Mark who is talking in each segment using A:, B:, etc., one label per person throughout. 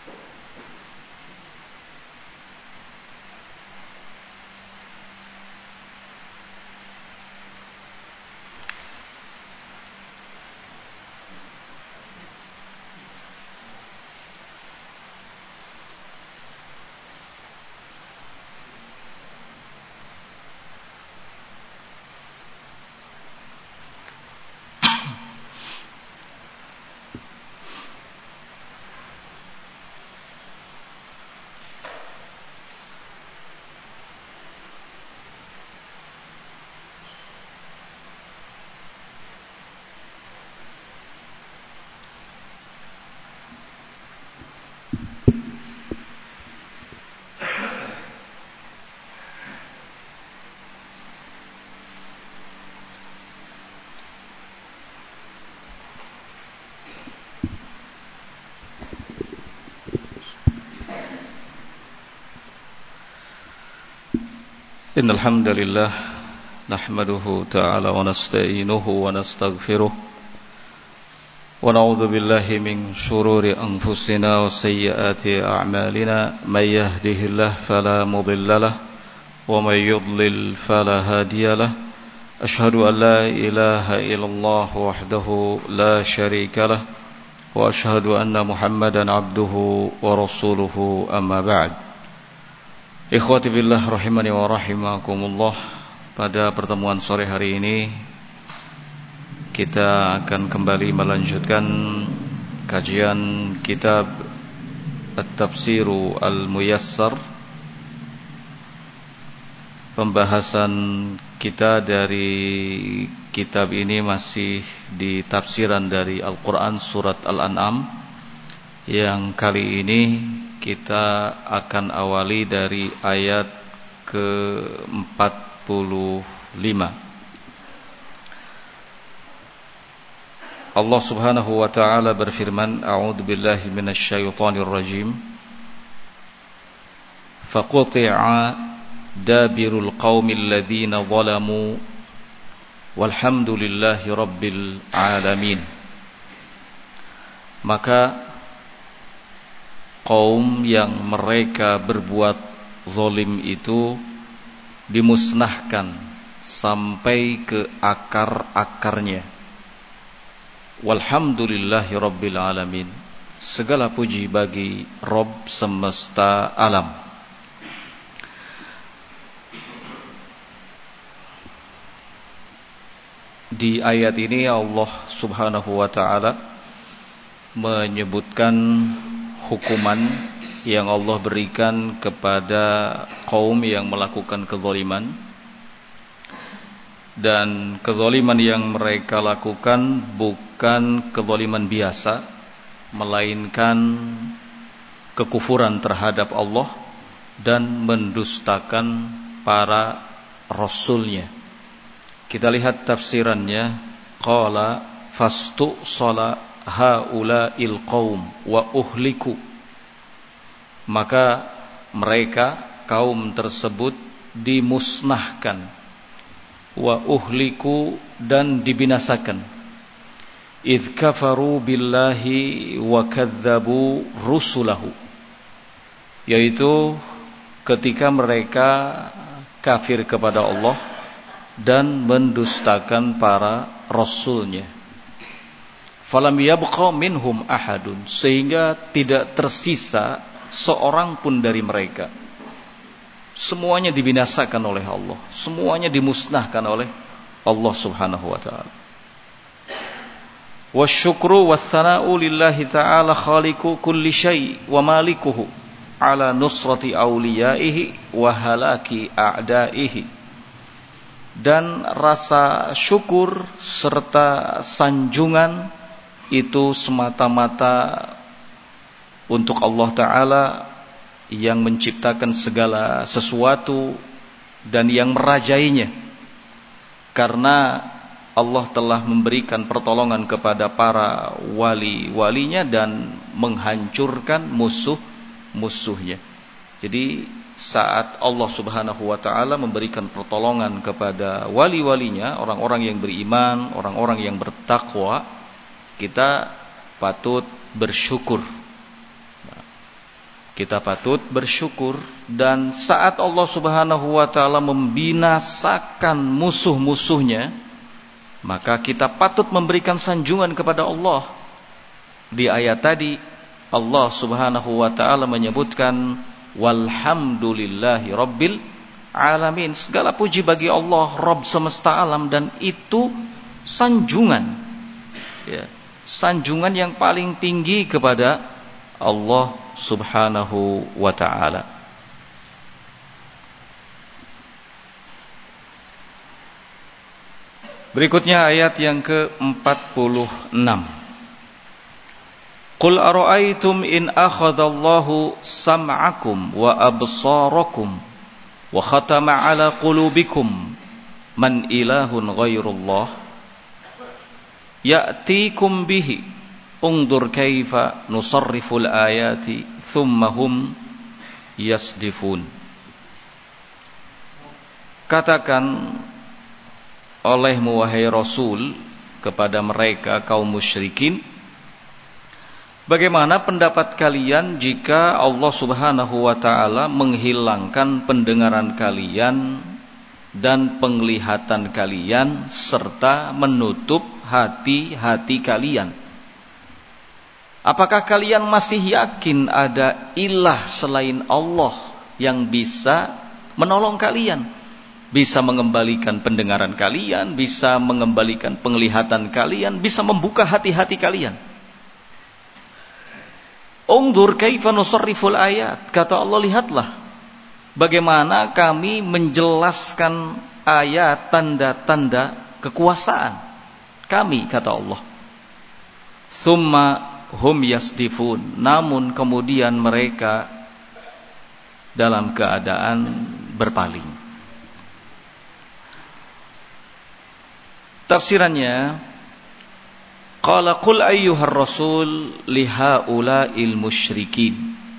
A: إن الحمد لله نحمده تعالى ونستعينه ونستغفره ونعوذ بالله من شرور أنفسنا وسيئات أعمالنا من يهده الله فلا مضل له ومن يضلل فلا هادي له أشهد أن لا إله إلا الله وحده لا شريك له وأشهد أن محمدا عبده ورسوله أما بعد. Ikhwati billah rahimani wa rahimakumullah. Pada pertemuan sore hari ini kita akan kembali melanjutkan kajian kitab At-Tafsiru Al-Muyassar. Pembahasan kita dari kitab ini masih di tafsiran dari Al-Quran surat Al-An'am, yang kali ini kita akan awali dari ayat ke-45. Allah Subhanahu wa taala berfirman, A'udzu billahi minasy syaithanir rajim. Faquti'a dabirul qaumil ladzina zalamu walhamdulillahi rabbil alamin. Maka kaum yang mereka berbuat zalim itu dimusnahkan sampai ke akar-akarnya. Walhamdulillahi rabbil alamin. Segala puji bagi Rabb semesta alam. Di ayat ini Allah Subhanahu wa taala menyebutkan hukuman yang Allah berikan kepada kaum yang melakukan kezaliman, dan kezaliman yang mereka lakukan bukan kezaliman biasa, melainkan kekufuran terhadap Allah dan mendustakan para rasulnya. Kita lihat tafsirannya. Qala fastu sala haula'il qaum wa uhliku. Maka mereka, kaum tersebut, dimusnahkan, wa uhliku, dan dibinasakan. Idz kafaru billahi wa kadzdzabu rusulahu. Yaitu ketika mereka kafir kepada Allah dan mendustakan para rasulnya. Falam yabqa minhum ahadun, sehingga tidak tersisa seorang pun dari mereka. Semuanya dibinasakan oleh Allah, semuanya dimusnahkan oleh Allah Subhanahu wa taala. Wasyukru wath-thana'u lillahi ta'ala khaliqu kulli syai' wa malikuhu ala nusrati awliyaihi wa halaki a'daihi. Dan rasa syukur serta sanjungan itu semata-mata untuk Allah Ta'ala yang menciptakan segala sesuatu dan yang merajainya, karena Allah telah memberikan pertolongan kepada para wali-walinya dan menghancurkan musuh-musuhnya. Jadi saat Allah Subhanahu wa taala memberikan pertolongan kepada wali-walinya, orang-orang yang beriman, orang-orang yang bertakwa, kita patut bersyukur. Kita patut bersyukur, dan saat Allah Subhanahu wa ta'ala membinasakan musuh-musuhnya, maka kita patut memberikan sanjungan kepada Allah. Di ayat tadi Allah Subhanahu wa ta'ala menyebutkan walhamdulillahi rabbil alamin. Segala puji bagi Allah, Rabb semesta alam, dan itu sanjungan, ya, sanjungan yang paling tinggi kepada Allah Subhanahu wa ta'ala. Berikutnya ayat yang ke-46. Qul ara'aytum in akhadallahu sam'akum wa absarakum wa khatama ala qulubikum man ilahun ghairullah ya'tikum bihi undur kaifa nusarriful ayati thumma hum yasdifun. Katakan olehmu wahai Rasul kepada mereka kaum musyrikin, bagaimana pendapat kalian jika Allah Subhanahu wa ta'ala menghilangkan pendengaran kalian dan penglihatan kalian serta menutup hati-hati kalian? Apakah kalian masih yakin ada ilah selain Allah yang bisa menolong kalian, bisa mengembalikan pendengaran kalian, bisa mengembalikan penglihatan kalian, bisa membuka hati-hati kalian? Undur kaifa nusarriful ayat. Kata Allah, lihatlah bagaimana kami menjelaskan ayat, tanda-tanda kekuasaan kami, kata Allah. Tsumma hum yasdifun, namun kemudian mereka dalam keadaan berpaling. Tafsirannya, qala qul ayyuhar rasul lihaula'il musyrikin.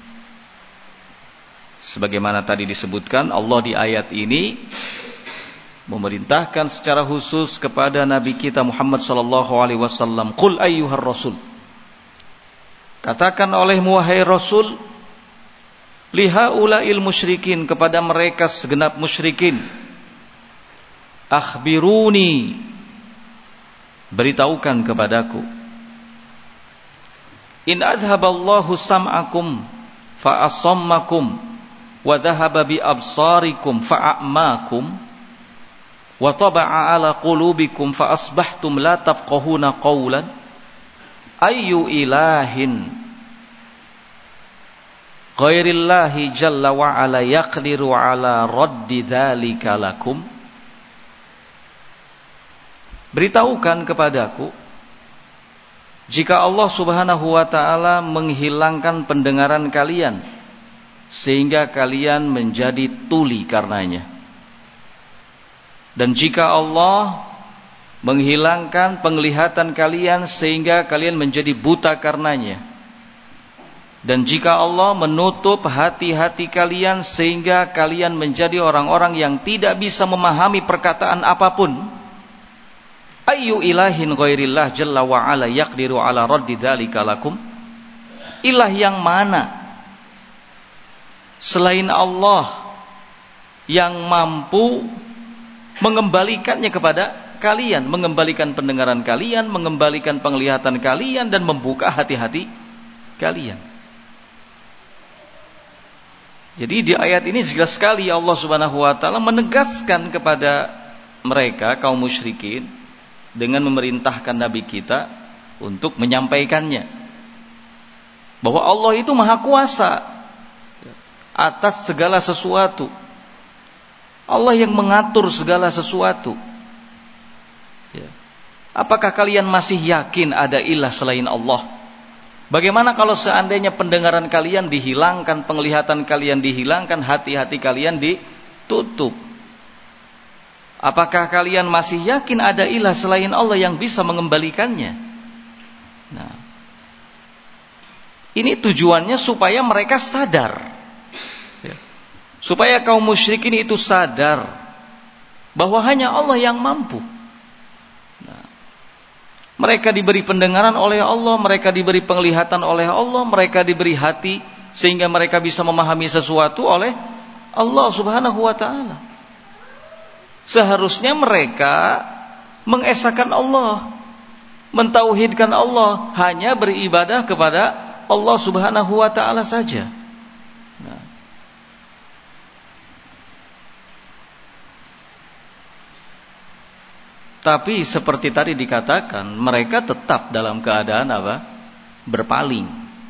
A: Sebagaimana tadi disebutkan, Allah di ayat ini memerintahkan secara khusus kepada Nabi kita Muhammad sallallahu alaihi wasallam, qul ayyuhar rasul, katakan olehmu wahai Rasul, lihaula'il musyrikin, kepada mereka segenap musyrikin, akhbiruni, beritahukan kepadaku, in adhaballahu sam'akum fa'asammakum wa dhahaba bi absarikum fa'amakum wa taba'a ala qulubikum fa asbahtum la tafqahuna qawlan ayyu ilahin ghairillahi jalla wa ala yaqdiru ala raddi dzalika lakum. Beritahukan kepadaku jika Allah Subhanahu wa ta'ala menghilangkan pendengaran kalian sehingga kalian menjadi tuli karenanya, dan jika Allah menghilangkan penglihatan kalian sehingga kalian menjadi buta karenanya, dan jika Allah menutup hati-hati kalian sehingga kalian menjadi orang-orang yang tidak bisa memahami perkataan apapun, ayyu ilahin ghairillah jalla wa ala yaqdiru ala raddi dzalika lakum, ilah yang mana selain Allah yang mampu mengembalikannya kepada kalian, mengembalikan pendengaran kalian, mengembalikan penglihatan kalian, dan membuka hati-hati kalian. Jadi di ayat ini jelas sekali Allah Subhanahu wa ta'ala menegaskan kepada mereka kaum musyrikin dengan memerintahkan Nabi kita untuk menyampaikannya, bahwa Allah itu maha kuasa atas segala sesuatu. Allah yang mengatur segala sesuatu. Apakah kalian masih yakin ada ilah selain Allah? Bagaimana kalau seandainya pendengaran kalian dihilangkan, penglihatan kalian dihilangkan, hati-hati kalian ditutup? Apakah kalian masih yakin ada ilah selain Allah yang bisa mengembalikannya? Nah, ini tujuannya supaya mereka sadar, supaya kaum musyrikin itu sadar bahwa hanya Allah yang mampu. Mereka diberi pendengaran oleh Allah, mereka diberi penglihatan oleh Allah, mereka diberi hati sehingga mereka bisa memahami sesuatu oleh Allah Subhanahu wa taala. Seharusnya mereka mengesahkan Allah, mentauhidkan Allah, hanya beribadah kepada Allah Subhanahu wa taala saja. Nah. Tapi seperti tadi dikatakan, mereka tetap dalam keadaan apa? Berpaling.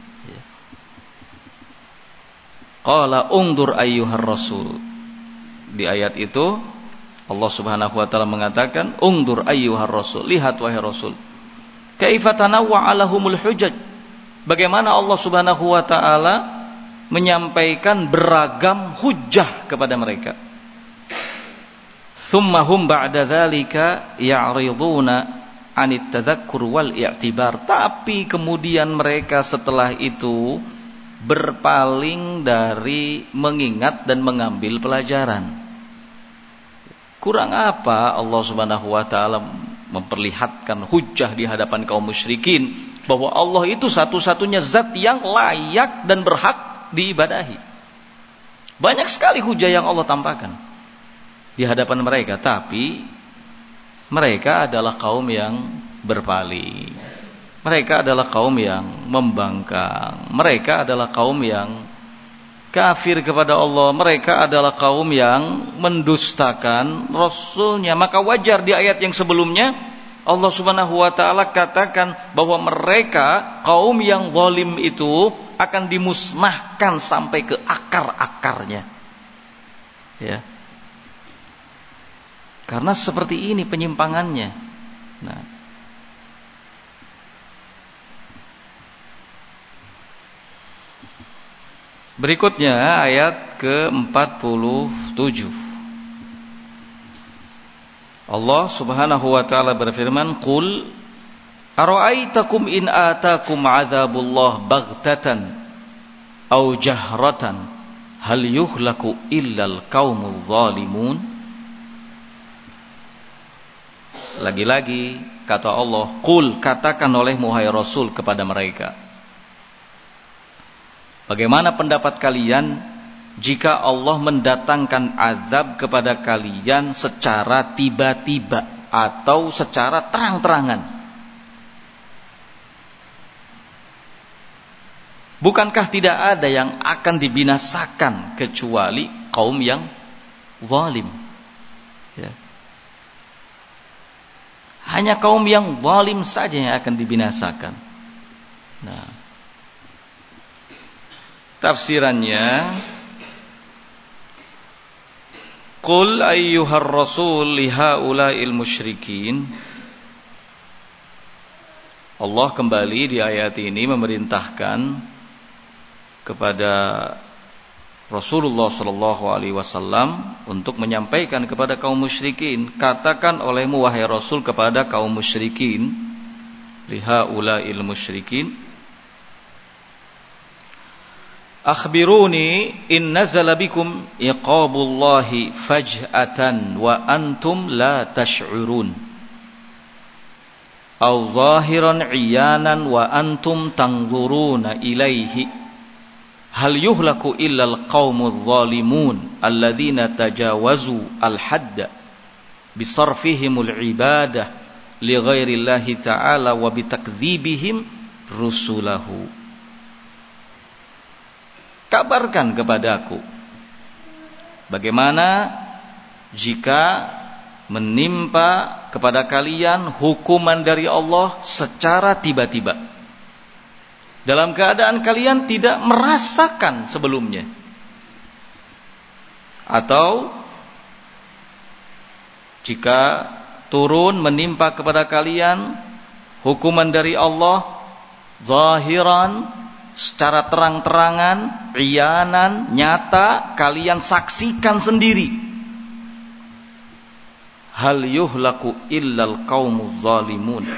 A: Qala ungdur ayyuhar rasul. Di ayat itu Allah Subhanahu wa taala mengatakan, ungdur ayyuhar rasul, lihat wahai rasul. Kaifa tanawwa alahumul hujaj. Bagaimana Allah Subhanahu wa taala menyampaikan beragam hujjah kepada mereka. Tsumma hum ba'da dzalika ya'riduna 'anit tadhakkur wal i'tibar. Tapi kemudian mereka setelah itu berpaling dari mengingat dan mengambil pelajaran. Kurang apa Allah Subhanahu wa taala memperlihatkan hujjah di hadapan kaum musyrikin bahwa Allah itu satu-satunya zat yang layak dan berhak diibadahi. Banyak sekali hujjah yang Allah tampakkan di hadapan mereka, tapi mereka adalah kaum yang berpaling. Mereka adalah kaum yang membangkang. Mereka adalah kaum yang kafir kepada Allah. Mereka adalah kaum yang mendustakan Rasulnya. Maka wajar di ayat yang sebelumnya Allah Subhanahu wa ta'ala katakan bahwa mereka, kaum yang zalim itu, akan dimusnahkan sampai ke akar-akarnya. Ya. Karena seperti ini penyimpangannya. Nah, berikutnya ayat ke-47. Allah Subhanahu wa taala berfirman, "Qul ara'aitakum in atakum 'adzabullah baghtatan aw jahratan hal yuhlaku illal qaumul zalimun." Lagi-lagi kata Allah, "Qul," katakan olehmu hai Rasul kepada mereka, bagaimana pendapat kalian jika Allah mendatangkan azab kepada kalian secara tiba-tiba atau secara terang-terangan? Bukankah tidak ada yang akan dibinasakan kecuali kaum yang zalim? Ya. Hanya kaum yang zalim saja yang akan dibinasakan. Nah, tafsirannya, qul ayyuhar rasul lihaula'il musyrikin. Allah kembali di ayat ini memerintahkan kepada Rasulullah sallallahu alaihi wasallam untuk menyampaikan kepada kaum musyrikin, katakan olehmu wahai Rasul kepada kaum musyrikin, lihaula'il musyrikin, akhbiruni in nazala bikum iqabullahi faj'atan wa antum la tash'urun aw zahiran 'iyanan wa antum tanzuruna ilaihi hal yuhlaku illal qaumuz zalimun alladzina tajawazu al-hadda bisarfihimul ibadah li ghairillahi ta'ala wa bitakdzibihim rusulahu. Kabarkan kepadaku bagaimana jika menimpa kepada kalian hukuman dari Allah secara tiba-tiba, dalam keadaan kalian tidak merasakan sebelumnya, atau jika turun menimpa kepada kalian hukuman dari Allah zahiran, secara terang-terangan, iyanan, nyata, kalian saksikan sendiri. Hal yuhlaku illal qaumuz zalimun.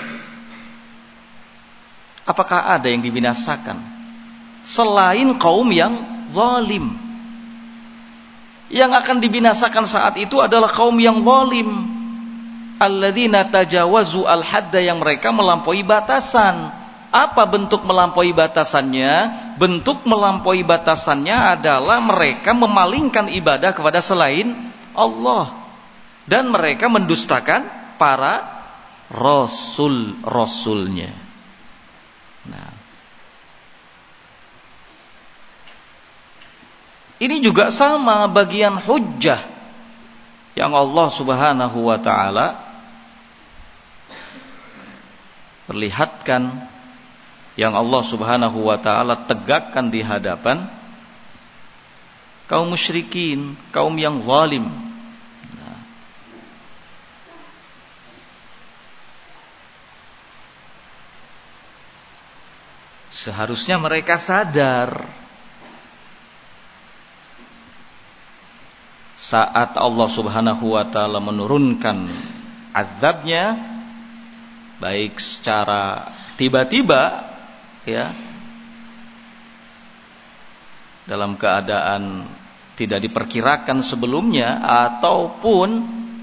A: Apakah ada yang dibinasakan selain kaum yang zalim? Yang akan dibinasakan saat itu adalah kaum yang zalim. Alladzina tajawazu al-hadda, yang mereka melampaui batasan
B: Apa bentuk melampaui batasannya? Bentuk melampaui batasannya adalah mereka memalingkan ibadah kepada selain Allah. Dan mereka mendustakan para rasul-rasulnya. Nah, ini juga sama bagian hujjah yang Allah Subhanahu wa taala perlihatkan, yang Allah Subhanahu wa taala tegakkan di hadapan kaum musyrikin, kaum yang zalim. Nah, seharusnya mereka sadar saat Allah Subhanahu wa taala menurunkan azabnya, baik secara tiba-tiba ya, dalam keadaan tidak diperkirakan sebelumnya, ataupun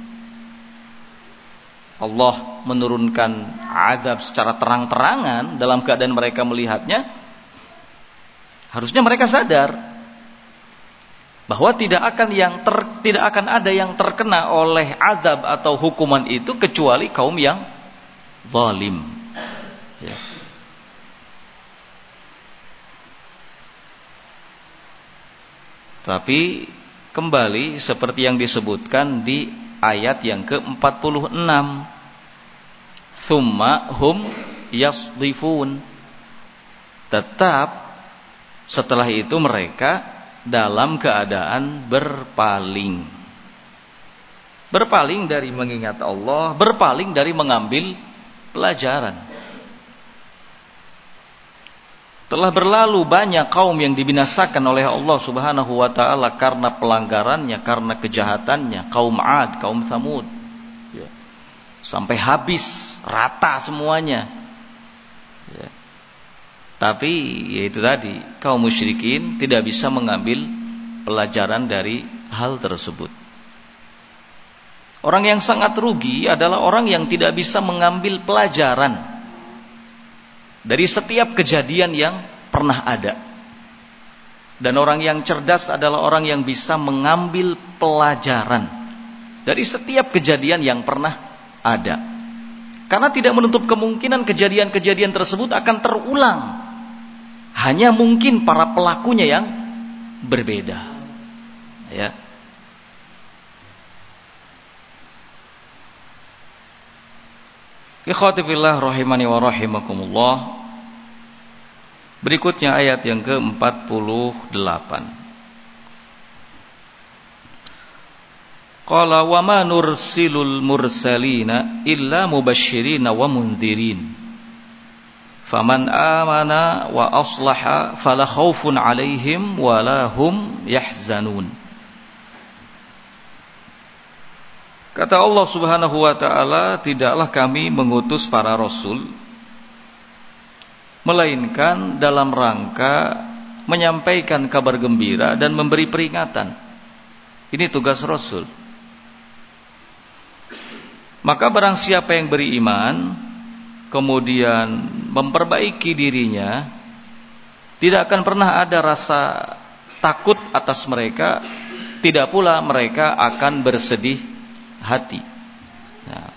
B: Allah menurunkan azab secara terang-terangan dalam keadaan mereka melihatnya, harusnya mereka sadar bahwa tidak akan ada yang terkena oleh azab atau hukuman itu kecuali kaum yang zalim. Ya. Tapi kembali seperti yang disebutkan di ayat yang ke-46, tsumma hum yasdifun, tetap setelah itu mereka dalam keadaan berpaling dari mengingat Allah, berpaling dari mengambil pelajaran. Telah berlalu banyak kaum yang dibinasakan oleh Allah Subhanahu wa taala karena pelanggarannya, karena kejahatannya, kaum 'Ad, kaum Tsamud. Ya. Sampai habis, rata semuanya. Ya. Tapi yaitu tadi, kaum musyrikin tidak bisa mengambil pelajaran dari hal tersebut. Orang yang sangat rugi adalah orang yang tidak bisa mengambil pelajaran dari setiap kejadian yang pernah ada. Dan orang yang cerdas adalah orang yang bisa mengambil pelajaran dari setiap kejadian yang pernah ada. Karena tidak menutup kemungkinan kejadian-kejadian tersebut akan terulang. Hanya mungkin para pelakunya yang berbeda. Ya. Ikhwati fillah rahimani wa rahimakumullah. Berikutnya ayat yang ke-48. Qala wa ma nursilul mursalina illa mubashshirina wa mundzirin. Faman amana wa aslaha fala khaufun 'alaihim wa la hum yahzanun. Kata Allah Subhanahu wa taala, tidaklah kami mengutus para rasul melainkan dalam rangka menyampaikan kabar gembira dan memberi peringatan. Ini tugas rasul. Maka barang siapa yang beriman kemudian memperbaiki dirinya, tidak akan pernah ada rasa takut atas mereka, tidak pula mereka akan bersedih hati. Nah,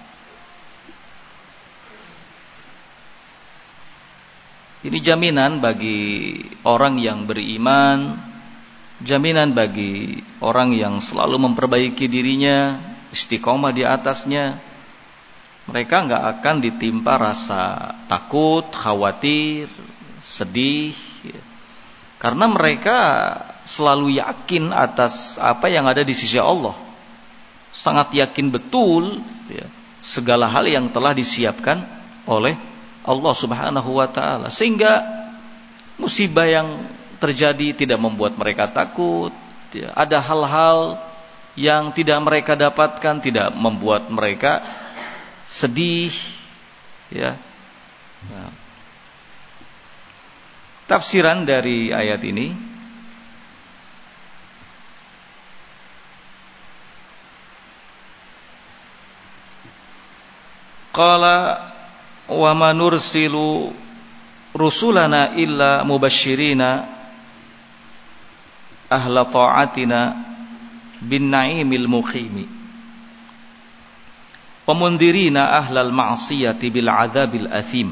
B: ini jaminan bagi orang yang beriman, jaminan bagi orang yang selalu memperbaiki dirinya, istiqomah di atasnya. Mereka enggak akan ditimpa rasa takut, khawatir, sedih, karena mereka selalu yakin atas apa yang ada di sisi Allah. Sangat yakin betul ya, segala hal yang telah disiapkan oleh Allah Subhanahu wa taala, sehingga musibah yang terjadi tidak membuat mereka takut ya. Ada hal-hal yang tidak mereka dapatkan tidak membuat mereka sedih ya. Nah, tafsiran dari ayat ini, qala wa ma nursilu rusulana illa mubashshirina ahla ta'atina bin na'imil muqimi wa mundhirina ahlal ma'siyati bil 'adzabil athim.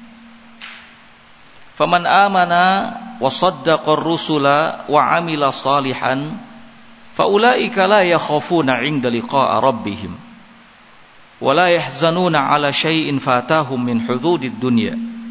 B: Faman amana wa saddaqa ar-rusula wa 'amila salihan faulaika la yakhafuna 'inda liqa'i rabbihim wa la yahzanuna 'ala syai'in fatahum min hududid dunya.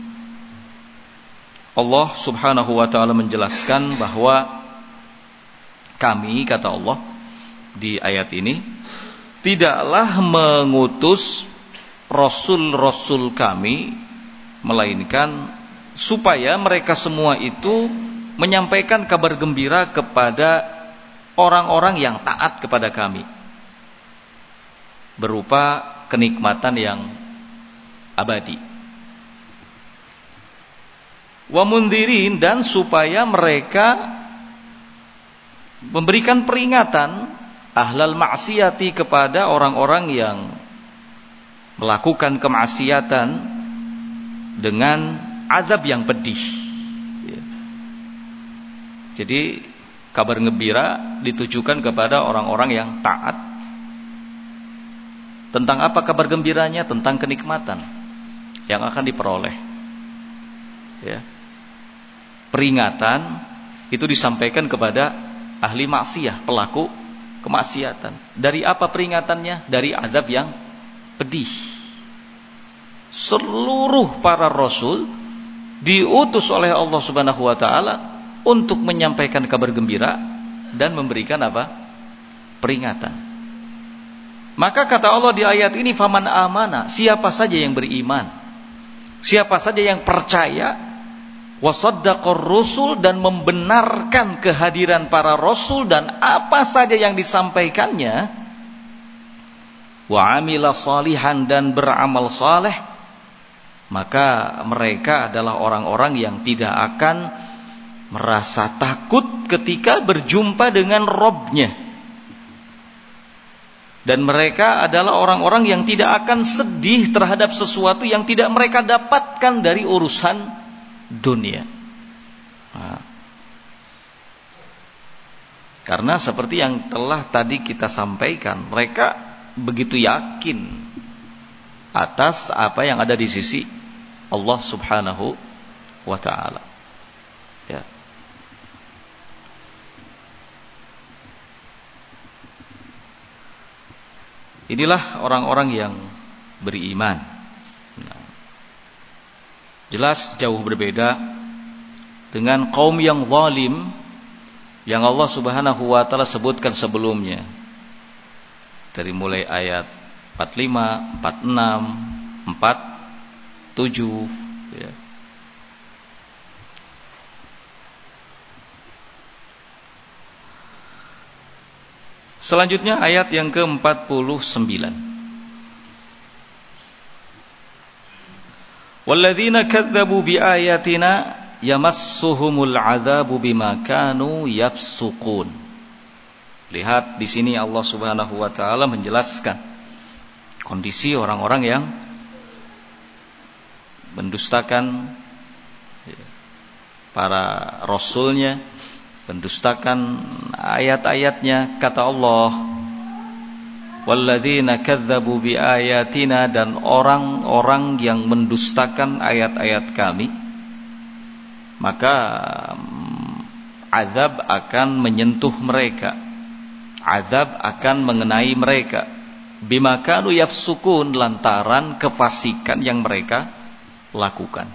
B: Allah Subhanahu wa taala menjelaskan bahwa kami, kata Allah di ayat ini, tidaklah mengutus rasul-rasul kami melainkan supaya mereka semua itu menyampaikan kabar gembira kepada orang-orang yang taat kepada kami berupa kenikmatan yang abadi. Wa mundhirin, dan supaya mereka memberikan peringatan ahlal maksiyati kepada orang-orang yang melakukan kemaksiatan dengan azab yang pedih. Jadi kabar gembira ditujukan kepada orang-orang yang taat. Tentang apa kabar gembiranya? Tentang kenikmatan yang akan diperoleh. Ya. Peringatan itu disampaikan kepada ahli maksiyah, pelaku kemaksiatan. Dari apa peringatannya? Dari azab yang pedih. Seluruh para rasul diutus oleh Allah Subhanahu wa taala untuk menyampaikan kabar gembira dan memberikan apa? Peringatan. Maka kata Allah di ayat ini, faman amana, siapa saja yang beriman, siapa saja yang percaya, wasaddaqar rusul, dan membenarkan kehadiran para rasul dan apa saja yang disampaikannya, wa amila salihan, dan beramal saleh, maka mereka adalah orang-orang yang tidak akan merasa takut ketika berjumpa dengan Rabb-nya, dan mereka adalah orang-orang yang tidak akan sedih terhadap sesuatu yang tidak mereka dapatkan dari urusan dunia. Karena seperti yang telah tadi kita sampaikan, mereka begitu yakin atas apa yang ada di sisi Allah Subhanahu wa ta'ala. Ya. Inilah orang-orang yang beriman. Jelas jauh berbeda dengan kaum yang zalim yang Allah Subhanahu wa taala sebutkan sebelumnya. Dari mulai ayat 45, 46, 47, ya. Selanjutnya ayat yang ke-49. Walladzina kadzdzabu biayatina yamassuhumul 'adzabu bima kanu yafsuqun. Lihat di sini Allah Subhanahu wa taala menjelaskan kondisi orang-orang yang mendustakan para rasulnya, mendustakan ayat-ayatnya. Kata Allah, walladzina kadzdzabu biayatina, dan orang-orang yang mendustakan ayat-ayat kami, maka azab akan menyentuh mereka, azab akan mengenai mereka, bima kanu yafsukun, lantaran kefasikan yang mereka lakukan.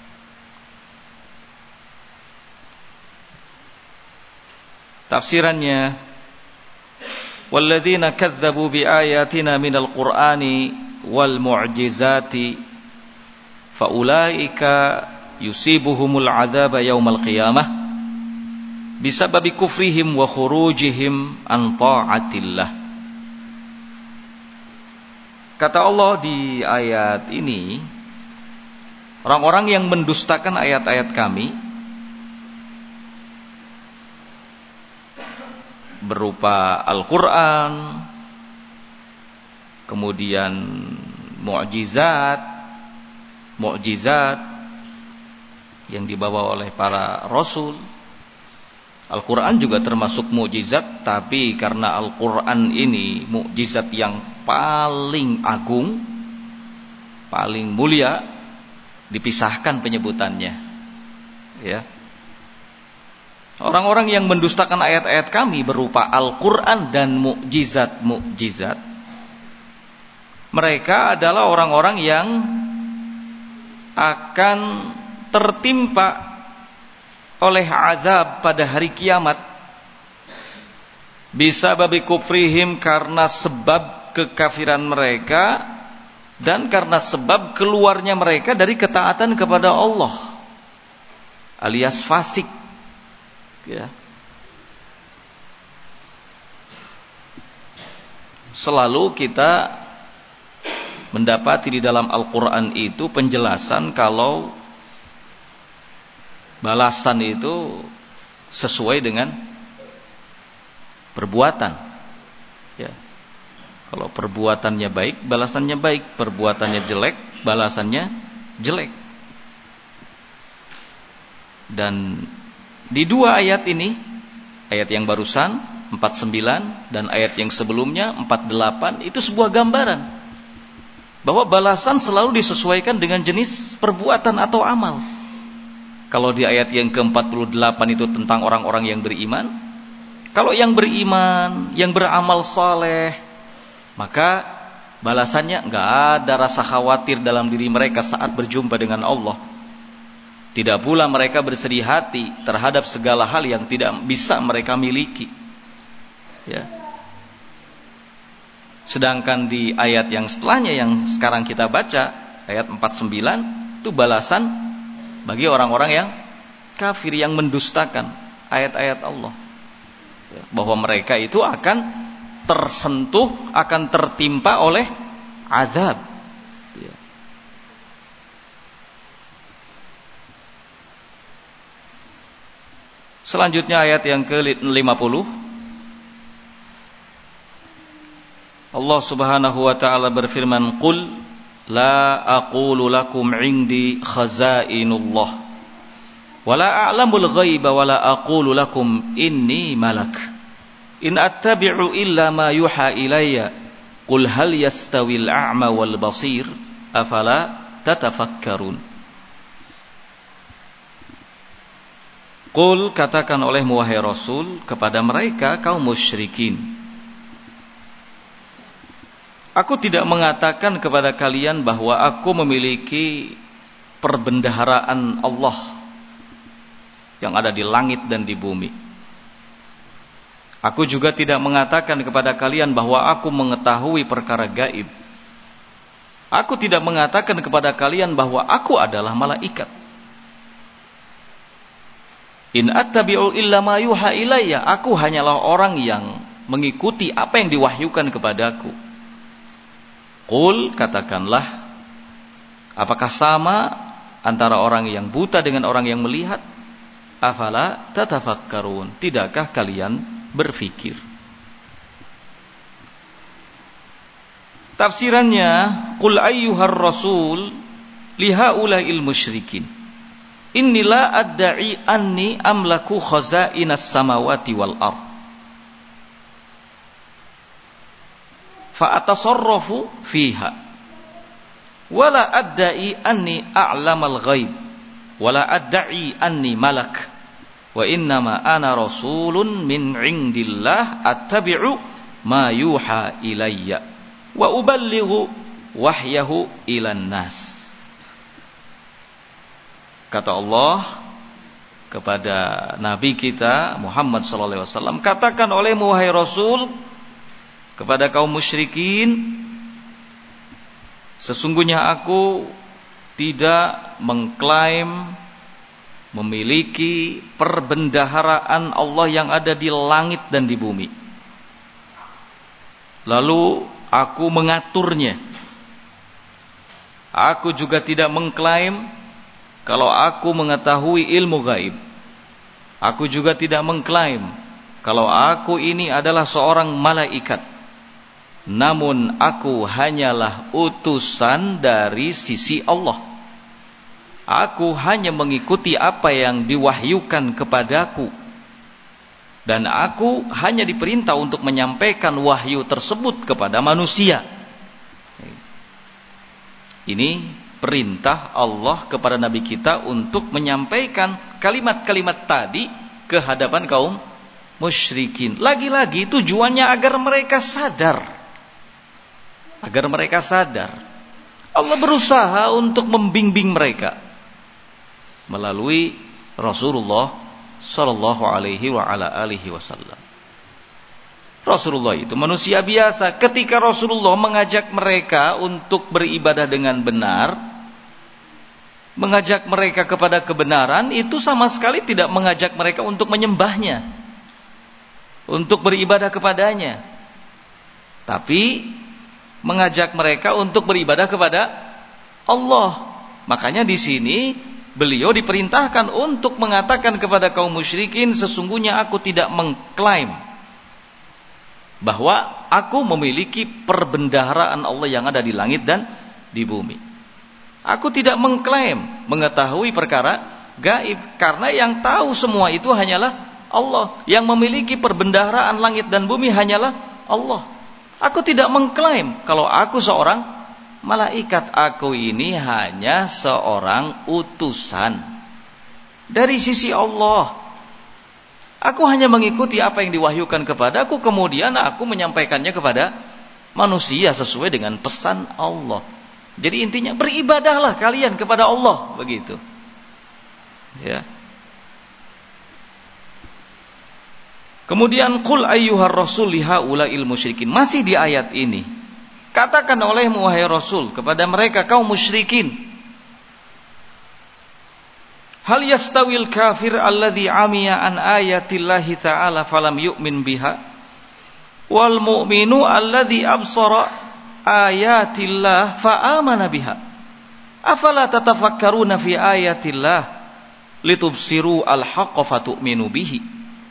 B: Tafsirannya, walladzina kadzdzabu biayatina minal qur'ani wal mu'jizati faulaika yusibuhumul 'adzaba yaumal qiyamah bisababi kufrihim wa khurujihim an ta'atillah. Kata Allah di ayat ini, orang-orang yang mendustakan ayat-ayat kami berupa Al-Quran, kemudian mukjizat, yang dibawa oleh para rasul. Al-Quran juga termasuk mukjizat, tapi karena Al-Quran ini mukjizat yang paling agung, paling mulia, dipisahkan penyebutannya. Ya. Orang-orang yang mendustakan ayat-ayat kami berupa Al-Quran dan mukjizat-mukjizat, mereka adalah orang-orang yang akan tertimpa oleh azab pada hari kiamat, bisababi kufrihim, karena sebab kekafiran mereka dan karena sebab keluarnya mereka dari ketaatan kepada Allah, alias fasik. Ya. Selalu kita mendapati di dalam Al-Quran itu penjelasan kalau balasan itu sesuai dengan perbuatan. Ya. Kalau perbuatannya baik, balasannya baik. Perbuatannya jelek, balasannya jelek. Dan di dua ayat ini, ayat yang barusan 49 dan ayat yang sebelumnya 48, itu sebuah gambaran bahwa balasan selalu disesuaikan dengan jenis perbuatan atau amal. Kalau di ayat yang ke-48 itu tentang orang-orang yang beriman, kalau yang beriman, yang beramal saleh, maka balasannya enggak ada rasa khawatir dalam diri mereka saat berjumpa dengan Allah. Tidak pula mereka bersedih hati terhadap segala hal yang tidak bisa mereka miliki. Ya. Sedangkan di ayat yang setelahnya yang sekarang kita baca, ayat 49, itu balasan bagi orang-orang yang kafir, yang mendustakan ayat-ayat Allah. Ya, bahwa mereka itu akan tersentuh, akan tertimpa oleh azab. Ya. Selanjutnya ayat yang ke-50, Allah Subhanahu wa ta'ala berfirman, Qul la aqulu lakum indi khazainullah wa la a'lamul ghaiba wa la aqulu lakum inni malak in attabi'u illa ma yuha ilayya qul hal yastawil a'ma wal basir afala tatafakkarun. Qul, katakan olehmu wahai Rasul kepada mereka kaum musyrikin, aku tidak mengatakan kepada kalian bahwa aku memiliki perbendaharaan Allah yang ada di langit dan di bumi. Aku juga tidak mengatakan kepada kalian bahwa aku mengetahui perkara gaib. Aku tidak mengatakan kepada kalian bahwa aku adalah malaikat. In attabi'u illa ma yuha ilayya, aku hanyalah orang yang mengikuti apa yang diwahyukan kepadaku. Qul, katakanlah, apakah sama antara orang yang buta dengan orang yang melihat? Afala tatafakkarun, tidakkah kalian berfikir? Tafsirannya, qul ayyuhar rasul lihaula'il musyrikin inni la adda'i anni amlaku khazainas samawati wal ard fa atasarrafu fiha wala adda'i anni a'lamal ghaib wala adda'i anni malak wa innama ana rasulun min indillah attabi'u ma yuha ilayya wa uballighu wahyahu ilan nas. Kata Allah kepada Nabi kita Muhammad sallallahu alaihi wasallam, katakan olehmu wahai Rasul kepada kaum musyrikin, sesungguhnya aku tidak mengklaim memiliki perbendaharaan Allah yang ada di langit dan di bumi, lalu aku mengaturnya. Aku juga tidak mengklaim kalau aku mengetahui ilmu gaib. Aku juga tidak mengklaim kalau aku ini adalah seorang malaikat. Namun aku hanyalah utusan dari sisi Allah. Aku hanya mengikuti apa yang diwahyukan kepadaku, dan aku hanya diperintah untuk menyampaikan wahyu tersebut kepada manusia. Ini perintah Allah kepada Nabi kita untuk menyampaikan kalimat-kalimat tadi ke hadapan kaum musyrikin. Lagi-lagi tujuannya agar mereka sadar. Agar mereka sadar. Allah berusaha untuk membimbing mereka melalui Rasulullah sallallahu alaihi wa ala alihi wasallam. Rasulullah itu manusia biasa. Ketika Rasulullah mengajak mereka untuk beribadah dengan benar, mengajak mereka kepada kebenaran, itu sama sekali tidak mengajak mereka untuk menyembahnya, untuk beribadah kepadanya, tapi mengajak mereka untuk beribadah kepada Allah. Makanya di sini beliau diperintahkan untuk mengatakan kepada kaum musyrikin, sesungguhnya aku tidak mengklaim bahwa aku memiliki perbendaharaan Allah yang ada di langit dan di bumi. Aku tidak mengklaim mengetahui perkara gaib, karena yang tahu semua itu hanyalah Allah. Yang memiliki perbendaharaan langit dan bumi hanyalah Allah. Aku tidak mengklaim kalau aku seorang malaikat. Aku ini hanya seorang utusan dari sisi Allah. Aku hanya mengikuti apa yang diwahyukan kepadaku, kemudian aku menyampaikannya kepada manusia sesuai dengan pesan Allah. Jadi intinya beribadahlah kalian kepada Allah, begitu. Ya. Kemudian qul ayyuhar rasul lihaula'il musyrikin. Masih di ayat ini, katakan olehmu wahai Rasul kepada mereka kaum musyrikin, hal yastawil kafir alladhi amiya an ayatillahi ta'ala falam yu'min biha wal mu'minu alladhi absara ayatillah fa'amana biha afala tatafakkaruna fi ayatillah litubsiru al-haqqa fatu'minu bihi.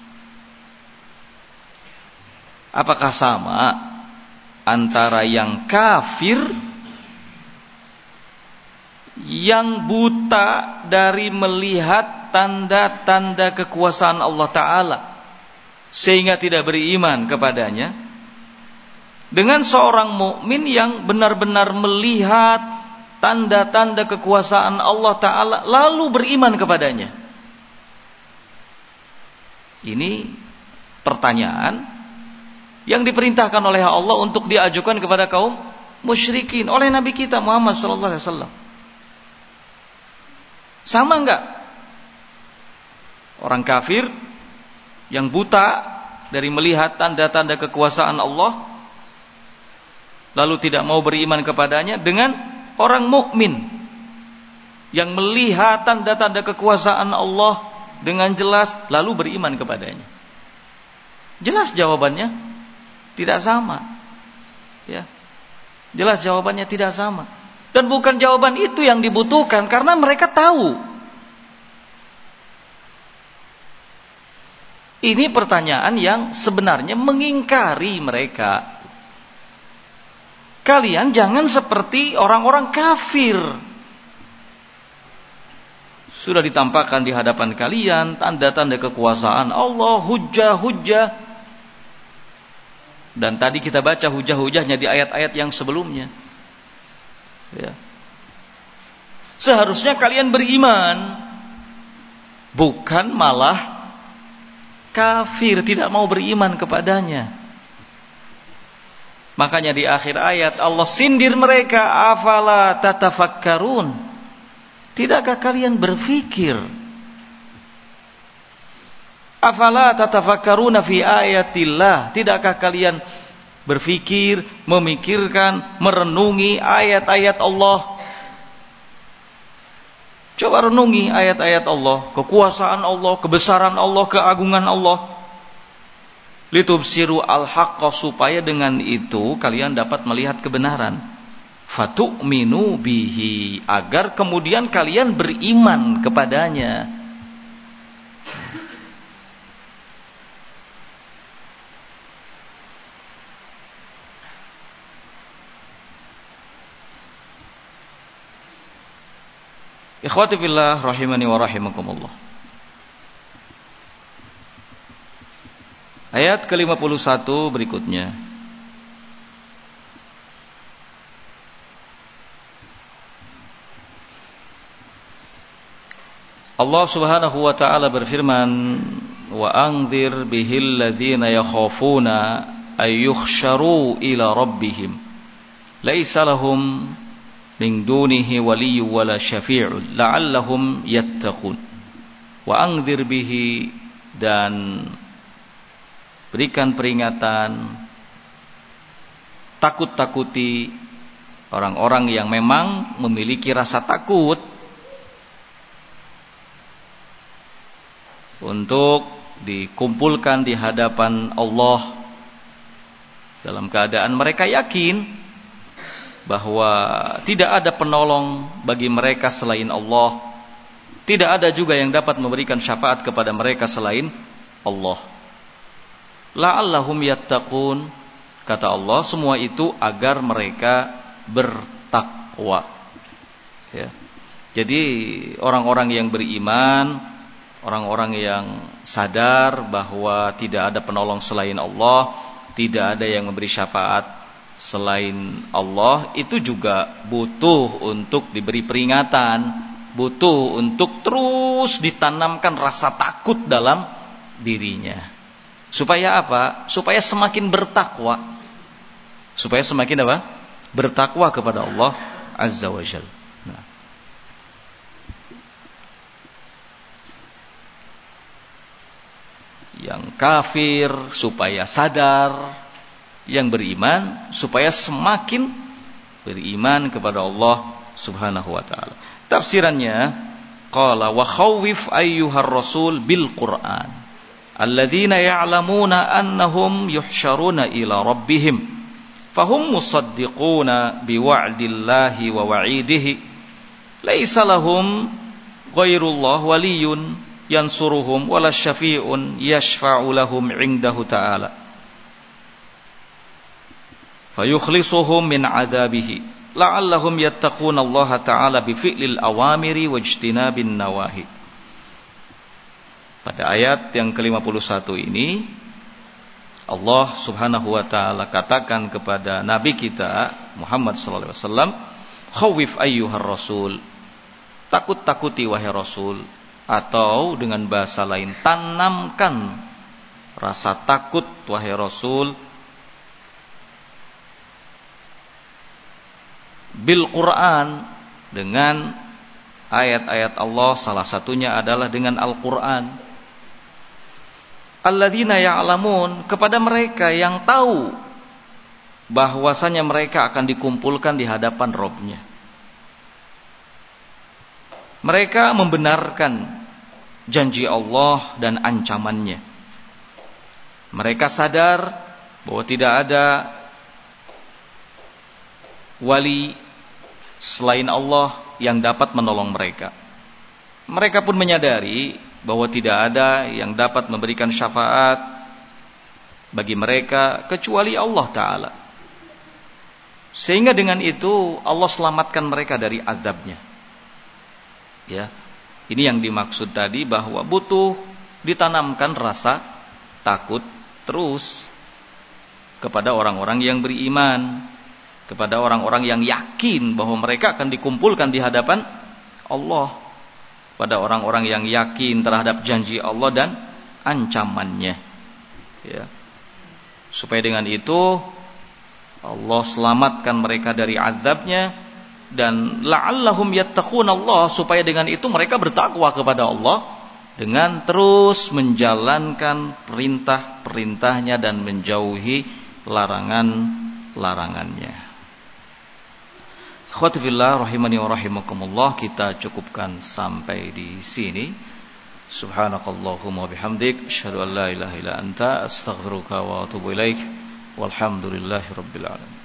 B: Apakah sama antara yang kafir, yang buta dari melihat tanda-tanda kekuasaan Allah Ta'ala sehingga tidak beriman kepadanya, dengan seorang mukmin yang benar-benar melihat tanda-tanda kekuasaan Allah Ta'ala lalu beriman kepadanya? Ini pertanyaan yang diperintahkan oleh Allah untuk diajukan kepada kaum musyrikin oleh Nabi kita Muhammad sallallahu alaihi wasallam. Sama enggak orang kafir yang buta dari melihat tanda-tanda kekuasaan Allah lalu tidak mau beriman kepadanya, dengan orang mukmin yang melihat tanda-tanda kekuasaan Allah dengan jelas lalu beriman kepadanya? Jelas jawabannya tidak sama. Ya. Jelas jawabannya tidak sama. Dan bukan jawaban itu yang dibutuhkan, karena mereka tahu. Ini pertanyaan yang sebenarnya mengingkari mereka. Kalian jangan seperti orang-orang kafir. Sudah ditampakkan di hadapan kalian tanda-tanda kekuasaan Allah, hujjah-hujjah. Dan tadi kita baca hujah-hujahnya di ayat-ayat yang sebelumnya. Ya. Seharusnya kalian beriman, bukan malah kafir, tidak mau beriman kepadanya. Makanya di akhir ayat Allah sindir mereka, afala tatafakkarun. Tidakkah kalian berfikir? Afala tatafakkaruna fi ayatillah. Tidakkah kalian berfikir, memikirkan, merenungi ayat-ayat Allah? Coba renungi ayat-ayat Allah, kekuasaan Allah, kebesaran Allah, keagungan Allah. Litubsiru al-haqqa, supaya dengan itu kalian dapat melihat kebenaran. Fatu'minu bihi, agar kemudian kalian beriman kepadanya. Ikhwati fillah rahimani wa rahimakumullah. Ayat ke-51 berikutnya. Allah Subhanahu wa taala berfirman, wa anzir bihil ladzina yakhafuna ay yuhsyaru ila rabbihim laisa lahum min dunihi waliyyun wala syafi'un la'allahum yattaqun. Wa anzir bihi, dan berikan peringatan, takut-takuti orang-orang yang memang memiliki rasa takut untuk dikumpulkan di hadapan Allah dalam keadaan mereka yakin bahwa tidak ada penolong bagi mereka selain Allah, tidak ada juga yang dapat memberikan syafaat kepada mereka selain Allah. La'allahum yattaqun, kata Allah, semua itu agar mereka bertakwa. Ya. Jadi orang-orang yang beriman, orang-orang yang sadar bahwa tidak ada penolong selain Allah, tidak ada yang memberi syafaat selain Allah, itu juga butuh untuk diberi peringatan, butuh untuk terus ditanamkan rasa takut dalam dirinya. Supaya apa? Supaya semakin bertakwa. Supaya semakin apa? Bertakwa kepada Allah Azza wa Jalla. Nah. Yang kafir supaya sadar, yang beriman supaya semakin beriman kepada Allah Subhanahu wa taala. Tafsirannya, qala wa khawwif ayyuhar rasul bil Qur'an alladzina ya'lamuna annahum yuhsyaruna ila rabbihim fahum musaddiquna biwa'dillahi wa wa'idihi laisa lahum ghairullah waliyyun yansuruhum wala syafi'un yashfa'u lahum 'indahu ta'ala fayukhlisuhum min 'adzabihi la'allahum yattaquna Allah ta'ala bi fi'lil awamiri wajtinabin nawahi. Pada ayat yang ke-51 ini Allah Subhanahu wa taala katakan kepada nabi kita Muhammad sallallahu alaihi wasallam, khawif ayyuhar rasul, takut-takuti wahai rasul, atau dengan bahasa lain, tanamkan rasa takut wahai rasul bil Quran, dengan ayat-ayat Allah, salah satunya adalah dengan Al-Quran. Alladzina ya'lamun, kepada mereka yang tahu bahwasanya mereka akan dikumpulkan di hadapan Rabb-nya. Mereka membenarkan janji Allah dan ancamannya. Mereka sadar bahwa tidak ada wali selain Allah yang dapat menolong mereka. Mereka pun menyadari bahwa tidak ada yang dapat memberikan syafaat bagi mereka kecuali Allah Ta'ala. Sehingga dengan itu Allah selamatkan mereka dari azabnya. Ya, ini yang dimaksud tadi, bahwa butuh ditanamkan rasa takut terus kepada orang-orang yang beriman, kepada orang-orang yang yakin bahwa mereka akan dikumpulkan di hadapan Allah, pada orang-orang yang yakin terhadap janji Allah dan ancamannya. Ya. Supaya dengan itu Allah selamatkan mereka dari azabnya, dan la'allahum yattaqun Allah, supaya dengan itu mereka bertakwa kepada Allah dengan terus menjalankan perintah-perintahnya dan menjauhi larangan-larangannya. Ikhwati fillah rahimani wa rahimakumullah, kita cukupkan sampai di sini. Subhanakallahumma bihamdik, asyhadu an la ilaha illa anta, astaghfiruka wa atubu ilaik. Walhamdulillahirabbil alamin.